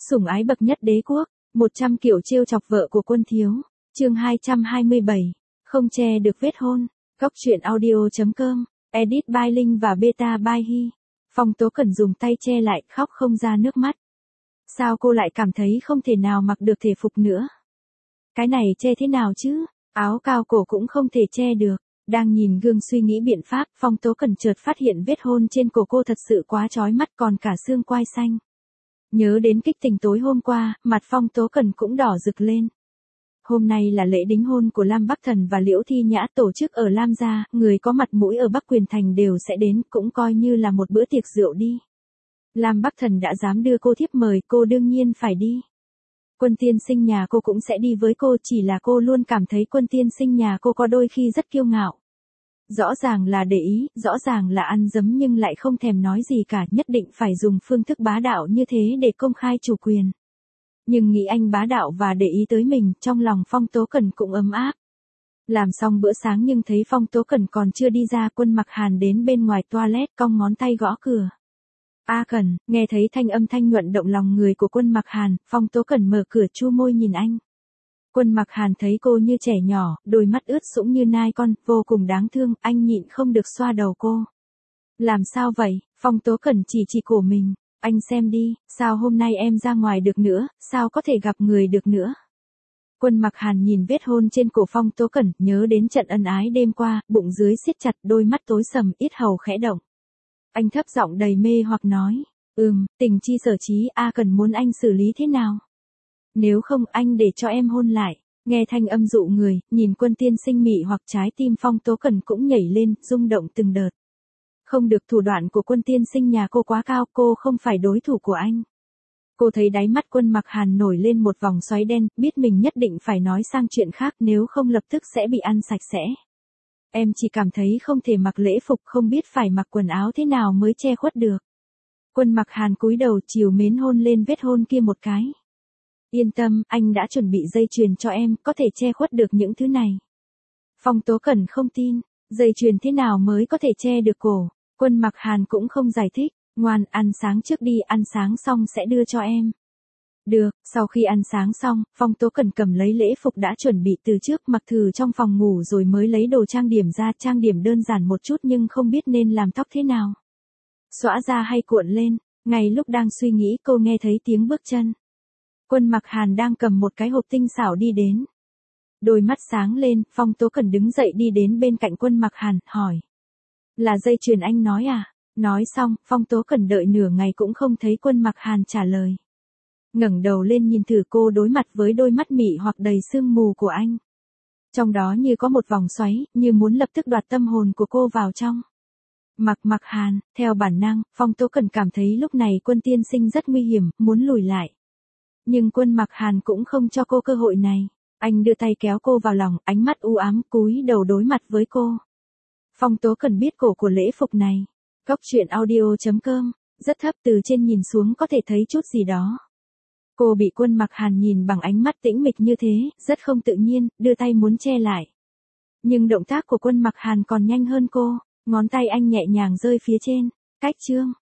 Sủng ái bậc nhất đế quốc, 100 kiểu trêu chọc vợ của Quân Thiếu. Chương 227. Không che được vết hôn. Góc truyện audio.com. Edit by Linh và Beta by Hi. Phong Tố Cẩn dùng tay che lại, khóc không ra nước mắt. Sao cô lại cảm thấy không thể nào mặc được thể phục nữa? Cái này che thế nào chứ? Áo cao cổ cũng không thể che được. Đang nhìn gương suy nghĩ biện pháp, Phong Tố Cẩn chợt phát hiện vết hôn trên cổ cô thật sự quá chói mắt, còn cả xương quai xanh. Nhớ đến kích tình tối hôm qua, mặt Phong Tố Cẩn cũng đỏ rực lên. Hôm nay là lễ đính hôn của Lam Bắc Thần và Liễu Thi Nhã tổ chức ở Lam gia, người có mặt mũi ở Bắc Quyền Thành đều sẽ đến, cũng coi như là một bữa tiệc rượu đi. Lam Bắc Thần đã dám đưa cô thiếp mời, cô đương nhiên phải đi. Quân tiên sinh nhà cô cũng sẽ đi với cô, chỉ là cô luôn cảm thấy quân tiên sinh nhà cô có đôi khi rất kiêu ngạo. Rõ ràng là để ý, rõ ràng là ăn dấm nhưng lại không thèm nói gì cả, nhất định phải dùng phương thức bá đạo như thế để công khai chủ quyền. Nhưng nghĩ anh bá đạo và để ý tới mình, trong lòng Phong Tố Cẩn cũng ấm áp. Làm xong bữa sáng nhưng thấy Phong Tố Cẩn còn chưa đi ra, Quân Mặc Hàn đến bên ngoài toilet cong ngón tay gõ cửa. A Cẩn, nghe thấy thanh âm thanh nhuận động lòng người của Quân Mặc Hàn, Phong Tố Cẩn mở cửa chu môi nhìn anh. Quân Mặc Hàn thấy cô như trẻ nhỏ, đôi mắt ướt sũng như nai con, vô cùng đáng thương, anh nhịn không được xoa đầu cô. Làm sao vậy? Phong Tố Cẩn chỉ cổ mình. Anh xem đi, sao hôm nay em ra ngoài được nữa, sao có thể gặp người được nữa? Quân Mặc Hàn nhìn vết hôn trên cổ Phong Tố Cẩn, nhớ đến trận ân ái đêm qua, bụng dưới siết chặt, đôi mắt tối sầm, yết hầu khẽ động. Anh thấp giọng đầy mê hoặc nói, tình chi sở chí, A Cẩn muốn anh xử lý thế nào? Nếu không anh để cho em hôn lại. Nghe thanh âm dụ người, nhìn quân tiên sinh mị hoặc trái tim Phong Tố Cẩn cũng nhảy lên, rung động từng đợt. Không được, thủ đoạn của quân tiên sinh nhà cô quá cao, cô không phải đối thủ của anh. Cô thấy đáy mắt Quân Mặc Hàn nổi lên một vòng xoáy đen, biết mình nhất định phải nói sang chuyện khác, nếu không lập tức sẽ bị ăn sạch sẽ. Em chỉ cảm thấy không thể mặc lễ phục, không biết phải mặc quần áo thế nào mới che khuất được. Quân Mặc Hàn cúi đầu trìu mến hôn lên vết hôn kia một cái. Yên tâm, anh đã chuẩn bị dây chuyền cho em, có thể che khuất được những thứ này. Phong Tố Cẩn không tin, dây chuyền thế nào mới có thể che được cổ. Quân Mặc Hàn cũng không giải thích, ngoan, ăn sáng trước đi, ăn sáng xong sẽ đưa cho em. Được, sau khi ăn sáng xong, Phong Tố Cẩn cầm lấy lễ phục đã chuẩn bị từ trước, mặc thử trong phòng ngủ rồi mới lấy đồ trang điểm ra, trang điểm đơn giản một chút nhưng không biết nên làm tóc thế nào. Xõa ra hay cuộn lên, ngay lúc đang suy nghĩ cô nghe thấy tiếng bước chân. Quân Mặc Hàn đang cầm một cái hộp tinh xảo đi đến. Đôi mắt sáng lên, Phong Tố Cẩn đứng dậy đi đến bên cạnh Quân Mặc Hàn, hỏi. Là dây chuyền anh nói à? Nói xong, Phong Tố Cẩn đợi nửa ngày cũng không thấy Quân Mặc Hàn trả lời. Ngẩng đầu lên nhìn thử cô đối mặt với đôi mắt mị hoặc đầy sương mù của anh. Trong đó như có một vòng xoáy, như muốn lập tức đoạt tâm hồn của cô vào trong. Mặc Hàn, theo bản năng, Phong Tố Cẩn cảm thấy lúc này Quân tiên sinh rất nguy hiểm, muốn lùi lại. Nhưng Quân Mặc Hàn cũng không cho cô cơ hội này. Anh đưa tay kéo cô vào lòng, ánh mắt u ám, cúi đầu đối mặt với cô. Phong Tố Cẩn biết cổ của lễ phục này. Góc truyện audio.com, rất thấp, từ trên nhìn xuống có thể thấy chút gì đó. Cô bị Quân Mặc Hàn nhìn bằng ánh mắt tĩnh mịch như thế, rất không tự nhiên, đưa tay muốn che lại. Nhưng động tác của Quân Mặc Hàn còn nhanh hơn cô, ngón tay anh nhẹ nhàng rơi phía trên, cách chương.